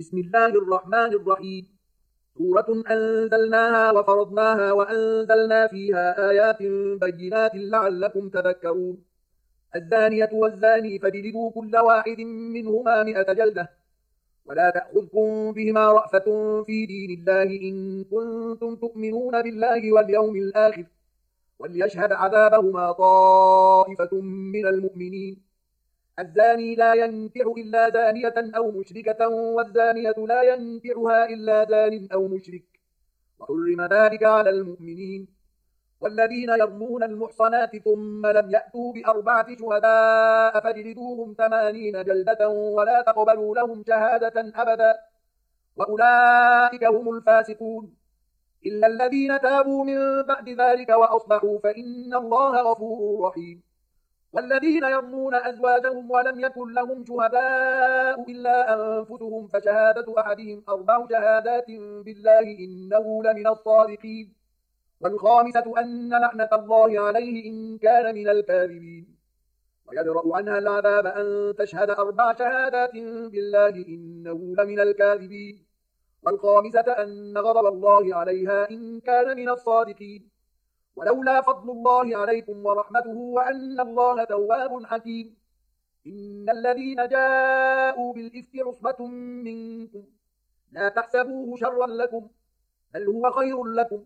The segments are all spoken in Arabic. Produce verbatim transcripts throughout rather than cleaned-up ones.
بسم الله الرحمن الرحيم. سورة أنزلناها وفرضناها وأنزلنا فيها آيات بينات لعلكم تذكرون. الزانية والزاني فاجلدوا كل واحد منهما مئة جلدة، ولا تأخذكم بهما رأفة في دين الله إن كنتم تؤمنون بالله واليوم الآخر، وليشهد عذابهما طائفة من المؤمنين. الزاني لا ينكح إلا زانية أو مشركة، والزانية لا ينكحها إلا زان أو مشرك، وحرم ذلك على المؤمنين. والذين يرمون المحصنات ثم لم يأتوا بأربعة شهداء فاجلدوهم ثمانين جلدة ولا تقبلوا لهم شهادة أبدا، وأولئك هم الفاسقون. إلا الذين تابوا من بعد ذلك وأصلحوا فإن الله غفور رحيم. والذين يرمون أزواجهم ولم يكن لهم شهداء إلا أنفسهم فشهادة أحدهم أربع شهادات بالله إنه لمن الصادقين. والخامسة أن لعنة الله عليه إن كان من الكاذبين. ويدرأ عنها العذاب أن تشهد أربع شهادات بالله إنه لمن الكاذبين. والخامسة أن غضب الله عليها إن كان من الصادقين. ولولا فضل الله عليكم ورحمته وأن الله تواب حكيم. إن الذين جاءوا بالإفك عصبة منكم لا تحسبوه شرا لكم بل هو خير لكم،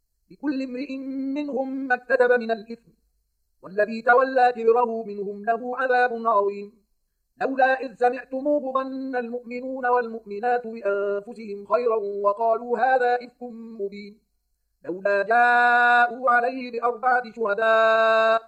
لكل امرئ منهم ما اكتسب من الإثم، والذي تولى كبره منهم له عذاب عظيم. لولا إذ سمعتموه ظن المؤمنون والمؤمنات بأنفسهم خيرا وقالوا هذا إفك مبين. لولا جاءوا عليه بأربعة شهداء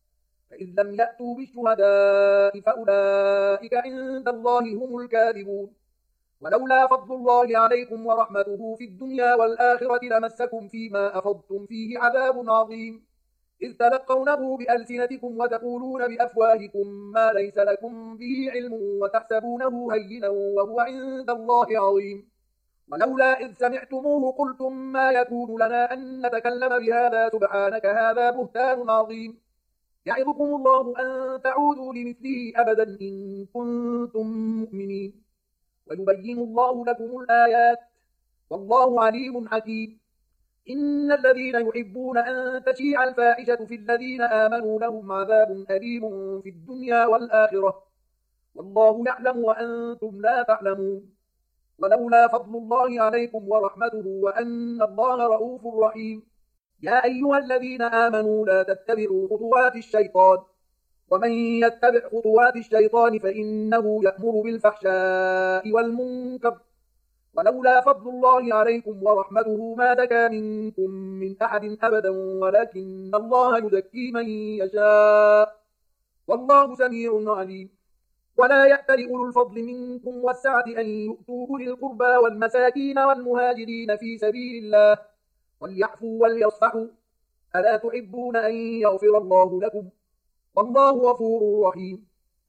فإن لم يأتوا بالشهداء فأولئك عند الله هم الكاذبون. ولولا فضل الله عليكم ورحمته في الدنيا والآخرة لمسكم فيما أفضتم فيه عذاب عظيم، إذ تلقونه بألسنتكم وتقولون بأفواهكم ما ليس لكم به علم وتحسبونه هينا وهو عند الله عظيم. ولولا إذ سمعتموه قلتم ما يكون لنا أن نتكلم بهذا سبحانك هذا بهتان عظيم. يعظكم الله أن تعودوا لمثله أبدا إن كنتم مؤمنين. ويبين الله لكم الآيات والله عليم حكيم. إن الذين يحبون أن تشيع الفاحشة في الذين آمنوا لهم عذاب أليم في الدنيا والآخرة، والله يعلم وأنتم لا تعلمون. ولولا فضل الله عليكم ورحمته وأن الله رؤوف رحيم. يا أيها الذين آمنوا لا تتبعوا خطوات الشيطان، ومن يتبع خطوات الشيطان فإنه يأمر بالفحشاء والمنكر. ولولا فضل الله عليكم ورحمته ما زكى منكم من أحد أبدا ولكن الله يزكي من يشاء والله سميع عليم. ولا يأتل أولو الفضل منكم والسعة أن يؤتوا أولي القربى والمساكين والمهاجرين في سبيل الله وليعفوا وليصفحوا، ألا تحبون أن يغفر الله لكم والله غفور رحيم.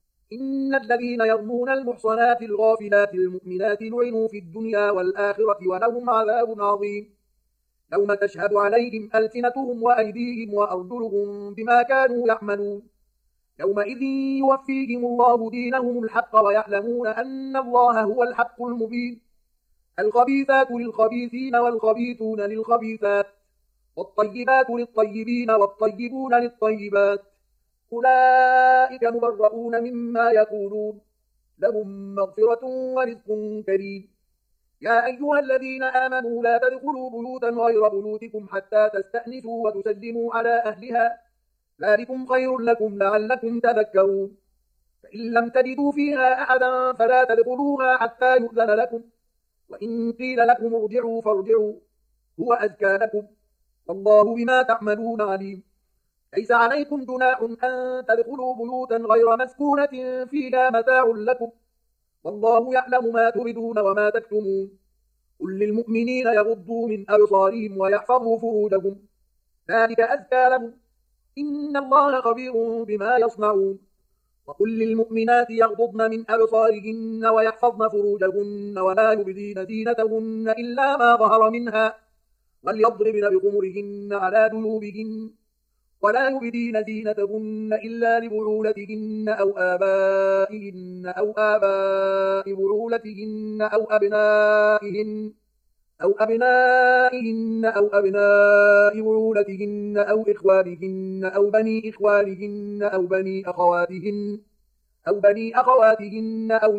إن الذين يرمون المحصنات الغافلات المؤمنات لعنوا في الدنيا والآخرة ولهم عذاب عظيم، يوم تشهد عليهم ألسنتهم وأيديهم وأرجلهم بما كانوا يعملون. يومئذ يوفيهم الله دينهم الحق ويعلمون أن الله هو الحق المبين. الخبيثات للخبيثين والخبيثون للخبيثات والطيبات للطيبين والطيبون للطيبات، أولئك مبرؤون مما يقولون لهم مغفرة ورزق كريم. يا أيها الذين آمنوا لا تدخلوا بيوتا غير بيوتكم حتى تستأنسوا وتسلموا على أهلها، ذلكم خير لكم لعلكم تذكرون. فإن لم تجدوا فيها أحدا فلا تدخلوها حتى يؤذن لكم، وإن قيل لكم ارجعوا فارجعوا هو أزكى لكم والله بما تعملون عليم. ليس عليكم جناح أن تدخلوا بيوتا غير مسكونة فيها متاع لكم والله يعلم ما تبدون وما تكتمون. قل للمؤمنين يغضوا من أبصارهم ويحفظوا فروجهم ذلك أزكى لهم إن الله خبير بما يصنعون. وقل للمؤمنات يغضضن من أبصارهن ويحفظن فروجهن ولا يبدين زينتهن إلا ما ظهر منها وليضربن بخمرهن على جنوبهن ولا يبدين زينتهن إلا لبعولتهن أو آبائهن أو آباء بعولتهن أو أبنائهن أو أبنائهن أو أبناء بعولتهن أو إخوانهن أو بني إخوانهن أو بني أخواتهن أو بني أخواتهن أو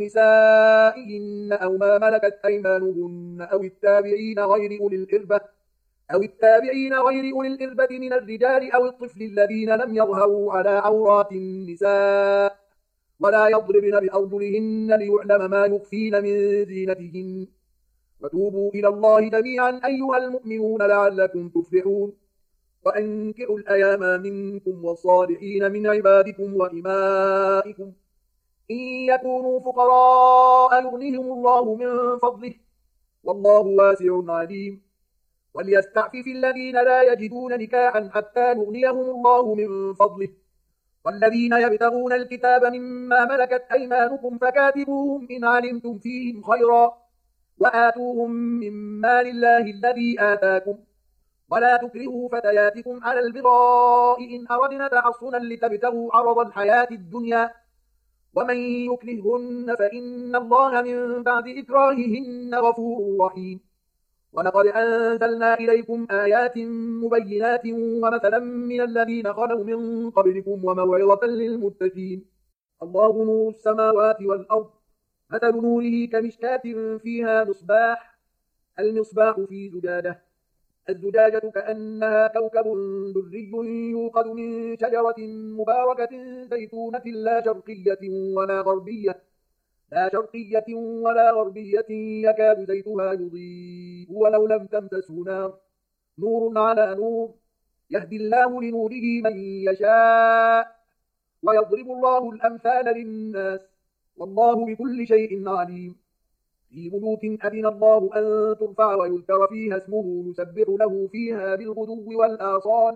نسائهن أو ما ملكت أيمانهن أو التابعين غير أولي الإربة أو التابعين غير أولي الإربة من الرجال أو الطفل الذين لم يظهروا على عورات النساء ولا يضربن بأرجلهن ليعلم ما يخفين من زينتهن وتوبوا إلى الله جميعا أيها المؤمنون لعلكم تفلحون وأنكحوا الأيام منكم والصالحين من عبادكم وإمائكم إن يكونوا فقراء يغنيهم الله من فضله والله واسع عليم وليستعفف الذين لا يجدون نكاحا حتى يغنيهم الله من فضله والذين يبتغون الكتاب مما ملكت أيمانكم فكاتبوهم إن علمتم فيهم خيرا وآتوهم من مال الله الذي آتاكم ولا تكرهوا فتياتكم على البغاء إن أردنا تحصنا لتبتغوا عرض الحياة الدنيا ومن يكرههن فإن الله من بعد إكراههن غفور رحيم ولقد أنزلنا إليكم آيات مبينات ومثلا من الذين خلوا من قبلكم وموعظة للمتقين الله نور السماوات والأرض مثل نوره كمشكاة فيها مصباح المصباح في زجاجة الزجاجة كأنها كوكب دري يوقد من شجرة مباركة زيتونة لا شرقية ولا غربية لا شرقية ولا غربية يكاد زيتها يضيء ولو لم تمسسه نار نور على نور يهدي الله لنوره من يشاء ويضرب الله الأمثال للناس والله بكل شيء عليم في بيوت أذن الله أن ترفع ويذكر فيها اسمه يسبح له فيها بالغدو والآصال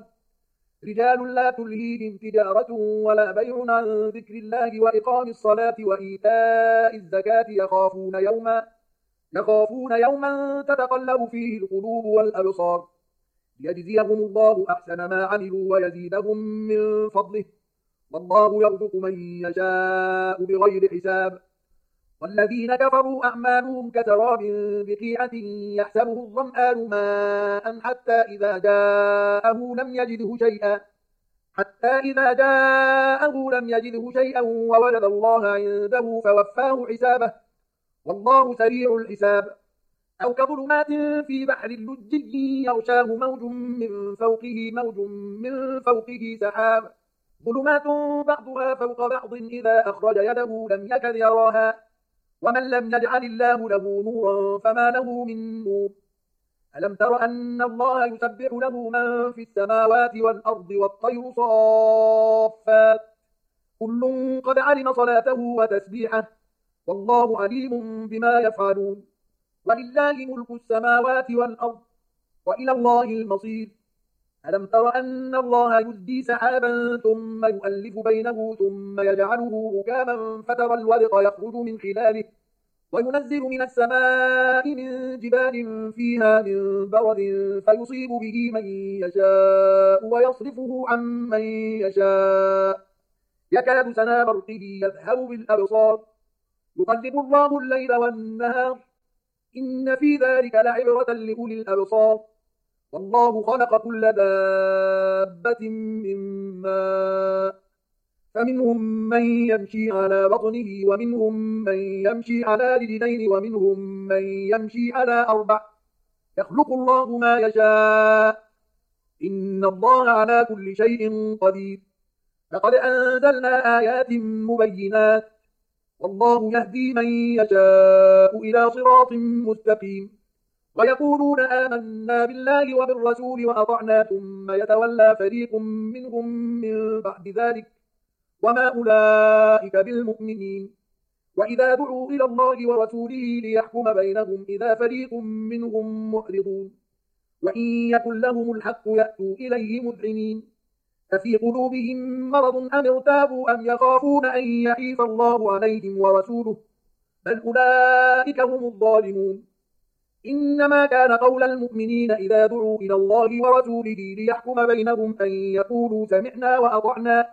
رجال لا تلهيهم تجارة ولا بيع عن ذكر الله وإقام الصلاة وإيتاء الزكاة يخافون يوما يخافون يوما تتقلب فيه القلوب والأبصار ليجزيهم الله أحسن ما عملوا ويزيدهم من فضله والله يرزق من يشاء بغير حساب والذين كفروا أعمالهم كسراب بقيعة يحسبه الظمآن ماء حتى إذا جاءه لم يجده شيئا حتى إذا جاءه لم يجده شيئا ووجد الله عنده فوفاه حسابه والله سريع الحساب أو كظلمات في بحر لجي يغشاه موج من فوقه موج من فوقه سحاب ظلمات بعضها فوق بعض إذا أخرج يده لم يكد يراها ومن لم يجعل الله له نورا فما له من نور ألم تر أن الله يسبح له من في السماوات والأرض والطير صافات كل قد علم صلاته وتسبيحه والله عليم بما يفعلون ولله ملك السماوات والأرض وإلى الله المصير ألم تر أن الله يزجي سحابا ثم يؤلف بينه ثم يجعله ركاما فترى الودق يخرج من خلاله وينزل من السماء من جبال فيها من برد فيصيب به من يشاء ويصرفه عن من يشاء يكاد سنا برقه يذهب بالأبصار يقلب الله الليل والنهار إن في ذلك لعبرة لأولي الأبصار والله خلق كل دابة من ماء فمنهم من يمشي على بطنه ومنهم من يمشي على رجلين ومنهم من يمشي على أربع يخلق الله ما يشاء إن الله على كل شيء قدير لقد أنزلنا آيات مبينات والله يهدي من يشاء إلى صراط مستقيم ويقولون آمنا بالله وبالرسول وأطعنا ثم يتولى فريق منهم من بعد ذلك وما أولئك بالمؤمنين وإذا دعوا إلى الله ورسوله ليحكم بينهم إذا فريق منهم معرضون وإن يكن لهم الحق يأتوا إليه مذعنين أفي قلوبهم مرض أم ارتابوا أم يخافون أن يحيف الله عليهم ورسوله بل أولئك هم الظالمون إنما كان قول المؤمنين إذا دعوا إلى الله ورسوله ليحكم بينهم أن يقولوا سمعنا وأطعنا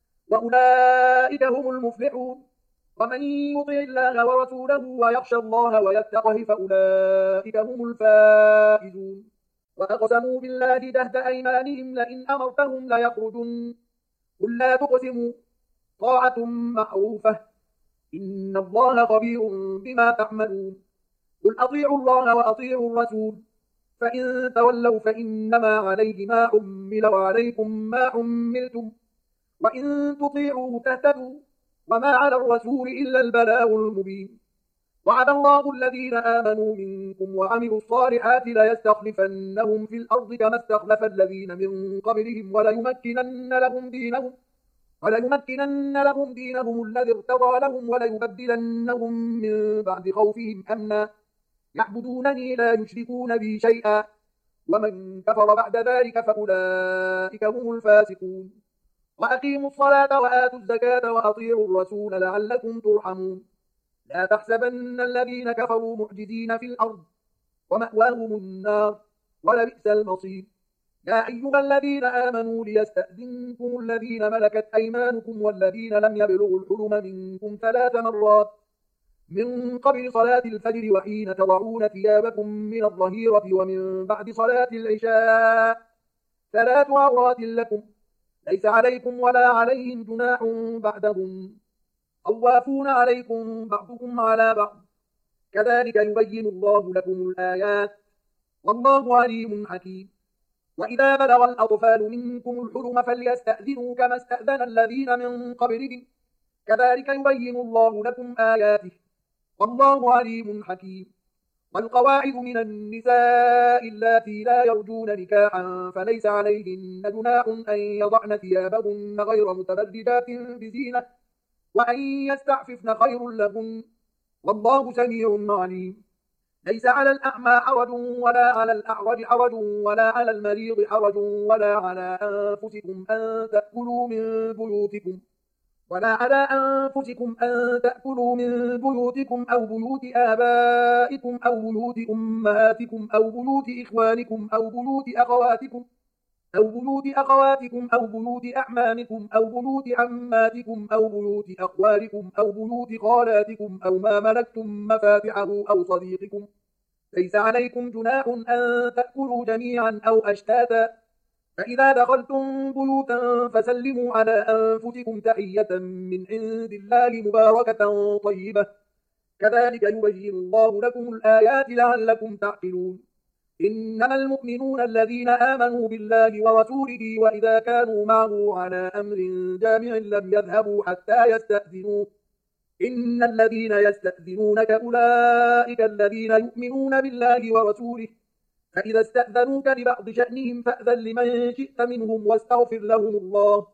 وأولئك هم المفلحون. ومن يطع الله ورسوله ويخشى الله ويتقه فأولئك هم الفائزون. وأقسموا بالله جهد أيمانهم لئن أمرتهم ليخرجن قل لا تقسموا طاعة معروفة إن الله خبير بما تعملون. قل أطيعوا الله وأطيعوا الرسول فإن تولوا فإنما عليه ما حمل وعليكم ما حملتم وإن تطيعوه تهتدوا وما على الرسول إلا البلاغ المبين. وعد الله الذين آمنوا منكم وعملوا الصالحات ليستخلفنهم في الأرض كما استخلف الذين من قبلهم وليمكنن لهم دينهم وليمكنن لهم دينهم الذي ارتضى لهم وليبدلنهم من بعد خوفهم أمنا يعبدونني لا يشركون بي شيئا ومن كفر بعد ذلك فأولئك هم الفاسقون. وأقيموا الصلاة وآتوا الزكاة وأطيعوا الرسول لعلكم ترحمون. لا تحسبن الذين كفروا معجزين في الأرض ومأواهم النار ولبئس المصير. يا أيها الذين آمنوا ليستأذنكم الذين ملكت أيمانكم والذين لم يبلغوا الحلم منكم ثلاث مرات من قبل صلاة الفجر وحين تضعون ثيابكم من الظهيرة ومن بعد صلاة العشاء ثلاث عورات لكم ليس عليكم ولا عليهم جناح بعدهم طوافون عليكم بعضكم على بعض كذلك يبين الله لكم الآيات والله عليم حكيم. وإذا بلغ الأطفال منكم الحلم فليستأذنوا كما استأذن الذين من قبلهم كذلك يبين الله لكم آياته والله عليم حكيم. والقواعد من النساء اللاتي لا يرجون نكاحا فليس عليهن جناح أن يضعن ثيابهن غير متبرجات بزينة وأن يستعففن خير لهن والله سميع عليم. ليس على الأعمى حرج ولا على الأعرج حرج ولا على المريض حرج ولا على أنفسكم أن تأكلوا من بيوتكم ولا على أنفسكم أن تأكلوا من بيوتكم أو بيوت آبائكم أو بيوت أمهاتكم أو بيوت إخوانكم أو بيوت أخواتكم أو بيوت أخواتكم أو بيوت أعمامكم أو بيوت عماتكم أو بيوت أخوالكم أو بيوت خالاتكم أو ما ملكتم مفاتحه أو صديقكم ليس عليكم جناح أن تأكلوا جميعا أو أشتاتا فإذا دخلتم بيوتا فسلموا على أنفسكم تحية من عند الله مباركة طيبة كذلك يبين الله لكم الآيات لعلكم تعقلون. إنما المؤمنون الذين آمنوا بالله ورسوله وإذا كانوا معه على أمر جامع لم يذهبوا حتى يستأذنوه إن الذين يستأذنونك أولئك الذين يؤمنون بالله ورسوله فإذا استأذنوك لبعض شأنهم فأذن لمن شئت منهم واستغفر لهم الله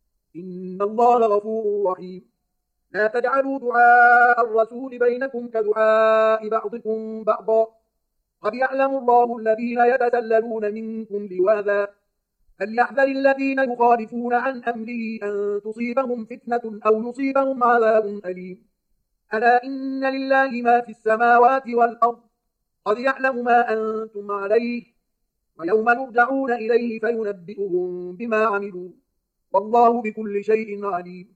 إن الله غفور رحيم. لا تجعلوا دعاء الرسول بينكم كدعاء بعضكم بعضا قد يعلم الله الذين يتسللون منكم لواذا فليحذر الذين يخالفون عن أمره أن تصيبهم فتنة أو يصيبهم عذاب أليم. ألا إن لله ما في السماوات والأرض قد يعلم ما أنتم عليه ويوم يرجعون إليه فينبئهم بما عملوا والله بكل شيء عليم.